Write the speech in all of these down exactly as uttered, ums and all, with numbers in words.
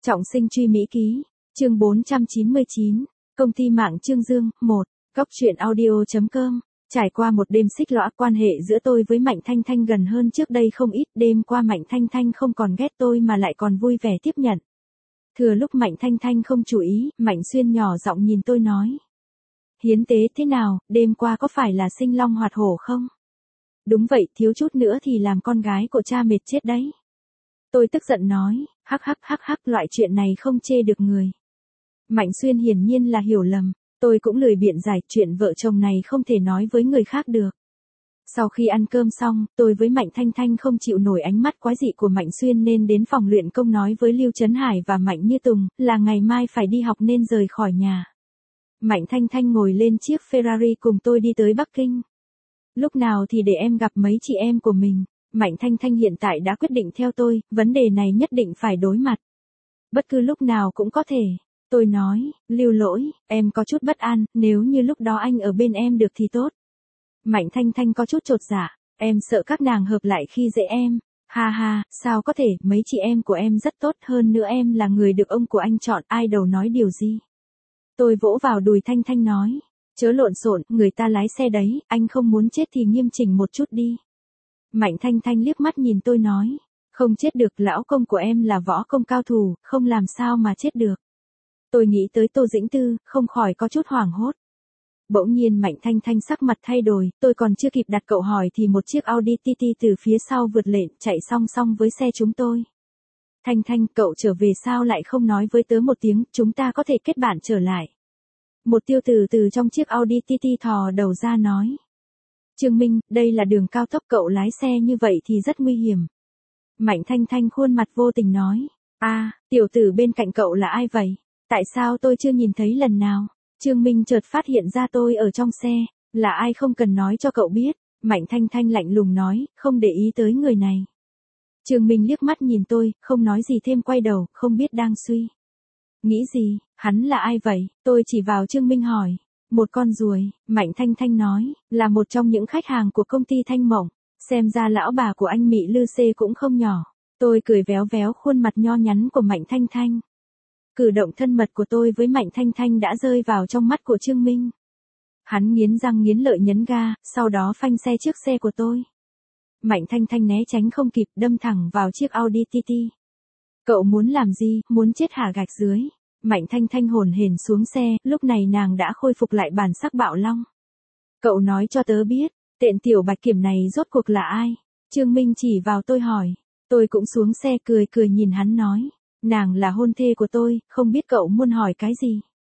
Trọng sinh truy Mỹ ký, chương bốn trăm chín mươi chín, công ty mạng Trương Dương, một, góc truyện audio chấm com. Trải qua một đêm xích lõa, quan hệ giữa tôi với Mạnh Thanh Thanh gần hơn trước đây không ít. Đêm qua Mạnh Thanh Thanh không còn ghét tôi mà lại còn vui vẻ tiếp nhận. Thừa lúc Mạnh Thanh Thanh không chú ý, Mạnh Xuyên nhỏ giọng nhìn tôi nói: Hiến tế thế nào, đêm qua có phải là sinh long hoạt hổ không? Đúng vậy, thiếu chút nữa thì làm con gái của cha mệt chết đấy. Tôi tức giận nói: Hắc hắc hắc hắc, loại chuyện này không chê được người. Mạnh Xuyên hiển nhiên là hiểu lầm, tôi cũng lười biện giải, chuyện vợ chồng này không thể nói với người khác được. Sau khi ăn cơm xong, tôi với Mạnh Thanh Thanh không chịu nổi ánh mắt quái dị của Mạnh Xuyên nên đến phòng luyện công nói với Lưu Trấn Hải và Mạnh Như Tùng là ngày mai phải đi học nên rời khỏi nhà. Mạnh Thanh Thanh ngồi lên chiếc Ferrari cùng tôi đi tới Bắc Kinh. Lúc nào thì để em gặp mấy chị em của mình. Mạnh Thanh Thanh hiện tại đã quyết định theo tôi, vấn đề này nhất định phải đối mặt. Bất cứ lúc nào cũng có thể. Tôi nói: Lưu Lỗi, em có chút bất an, nếu như lúc đó anh ở bên em được thì tốt. Mạnh Thanh Thanh có chút chột dạ: Em sợ các nàng hợp lại khi dễ em. Ha ha, sao có thể, mấy chị em của em rất tốt, hơn nữa em là người được ông của anh chọn, ai đầu nói điều gì. Tôi vỗ vào đùi Thanh Thanh nói: Chớ lộn xộn, người ta lái xe đấy, anh không muốn chết thì nghiêm chỉnh một chút đi. Mạnh Thanh Thanh liếc mắt nhìn tôi nói: Không chết được, lão công của em là võ công cao thủ, không làm sao mà chết được. Tôi nghĩ tới Tô Dĩnh Tư, không khỏi có chút hoảng hốt. Bỗng nhiên Mạnh Thanh Thanh sắc mặt thay đổi, tôi còn chưa kịp đặt câu hỏi thì một chiếc Audi tê tê từ phía sau vượt lên, chạy song song với xe chúng tôi. Thanh Thanh, cậu trở về sao lại không nói với tớ một tiếng, chúng ta có thể kết bạn trở lại. Một tiêu tử từ trong chiếc Audi tê tê thò đầu ra nói: Trương Minh, đây là đường cao tốc, cậu lái xe như vậy thì rất nguy hiểm. Mạnh Thanh Thanh khuôn mặt vô tình nói: A, à, tiểu tử bên cạnh cậu là ai vậy? Tại sao tôi chưa nhìn thấy lần nào? Trương Minh chợt phát hiện ra tôi ở trong xe. Là ai không cần nói cho cậu biết. Mạnh Thanh Thanh lạnh lùng nói, không để ý tới người này. Trương Minh liếc mắt nhìn tôi, không nói gì thêm, quay đầu, không biết đang suy nghĩ gì. Hắn là ai vậy? Tôi chỉ vào Trương Minh hỏi. Một con ruồi, Mạnh Thanh Thanh nói, là một trong những khách hàng của công ty Thanh Mộng. Xem ra lão bà của anh Mỹ Lư Xê cũng không nhỏ. Tôi cười véo véo khuôn mặt nho nhắn của Mạnh Thanh Thanh. Cử động thân mật của tôi với Mạnh Thanh Thanh đã rơi vào trong mắt của Trương Minh. Hắn nghiến răng nghiến lợi nhấn ga, sau đó phanh xe trước xe của tôi. Mạnh Thanh Thanh né tránh không kịp, đâm thẳng vào chiếc Audi tê tê. Cậu muốn làm gì, muốn chết hả gạch dưới? Mạnh Thanh Thanh hồn hển xuống xe, lúc này nàng đã khôi phục lại bản sắc bạo long. Cậu nói cho tớ biết, tên tiểu bạch kiểm này rốt cuộc là ai? Trương Minh chỉ vào tôi hỏi. Tôi cũng xuống xe cười cười nhìn hắn nói. Nàng là hôn thê của tôi, không biết cậu muốn hỏi cái gì?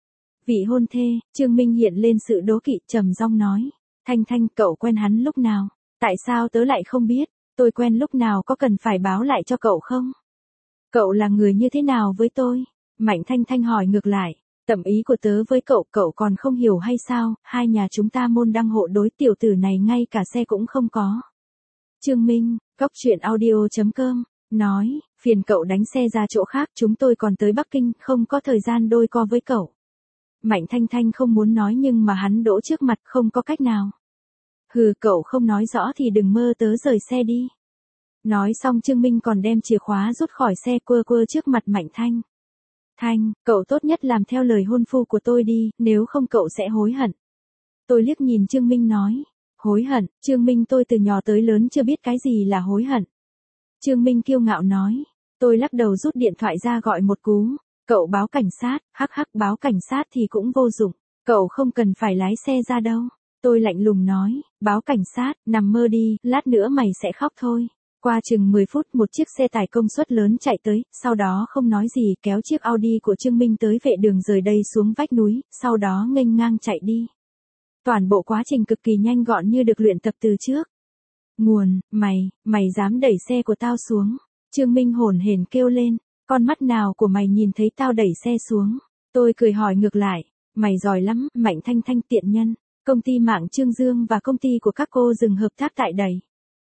Vị hôn thê, Trương Minh hiện lên sự đố kỵ, trầm giọng nói. Thanh Thanh, cậu quen hắn lúc nào? Tại sao tớ lại không biết? Tôi quen lúc nào, có cần phải báo lại cho cậu không? Cậu là người như thế nào với tôi? Mạnh Thanh Thanh hỏi ngược lại. Tầm ý của tớ với cậu, cậu còn không hiểu hay sao? Hai nhà chúng ta môn đăng hộ đối, tiểu tử này ngay cả xe cũng không có. Trương Minh, góc truyện audio chấm com, nói, phiền cậu đánh xe ra chỗ khác, chúng tôi còn tới Bắc Kinh, không có thời gian đôi co với cậu. Mạnh Thanh Thanh không muốn nói nhưng mà hắn đỗ trước mặt, không có cách nào. Hừ, cậu không nói rõ thì đừng mơ tớ rời xe đi. Nói xong Trương Minh còn đem chìa khóa rút khỏi xe, quơ quơ trước mặt Mạnh Thanh. Thanh, cậu tốt nhất làm theo lời hôn phu của tôi đi, nếu không cậu sẽ hối hận. Tôi liếc nhìn Trương Minh nói. Hối hận? Trương Minh, tôi từ nhỏ tới lớn chưa biết cái gì là hối hận. Trương Minh kiêu ngạo nói. Tôi lắc đầu rút điện thoại ra gọi một cú. Cậu báo cảnh sát, hắc hắc, báo cảnh sát thì cũng vô dụng. Cậu không cần phải lái xe ra đâu. Tôi lạnh lùng nói. Báo cảnh sát, nằm mơ đi, lát nữa mày sẽ khóc thôi. Qua chừng mười phút một chiếc xe tải công suất lớn chạy tới, sau đó không nói gì kéo chiếc Audi của Trương Minh tới vệ đường rời đây xuống vách núi, sau đó nghênh ngang chạy đi. Toàn bộ quá trình cực kỳ nhanh gọn như được luyện tập từ trước. Nguồn, mày, mày dám đẩy xe của tao xuống. Trương Minh hồn hển kêu lên, con mắt nào của mày nhìn thấy tao đẩy xe xuống. Tôi cười hỏi ngược lại, mày giỏi lắm, Mạnh Thanh Thanh tiện nhân. Công ty mạng Trương Dương và công ty của các cô dừng hợp tác tại đây.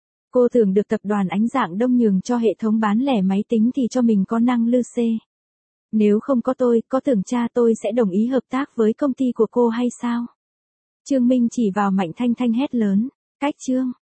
Cô tưởng được tập đoàn Ánh Dạng Đông nhường cho hệ thống bán lẻ máy tính thì cho mình có năng Lư Xê. Nếu không có tôi, có tưởng cha tôi sẽ đồng ý hợp tác với công ty của cô hay sao? Trương Minh chỉ vào Mạnh Thanh Thanh hét lớn, cách Trương.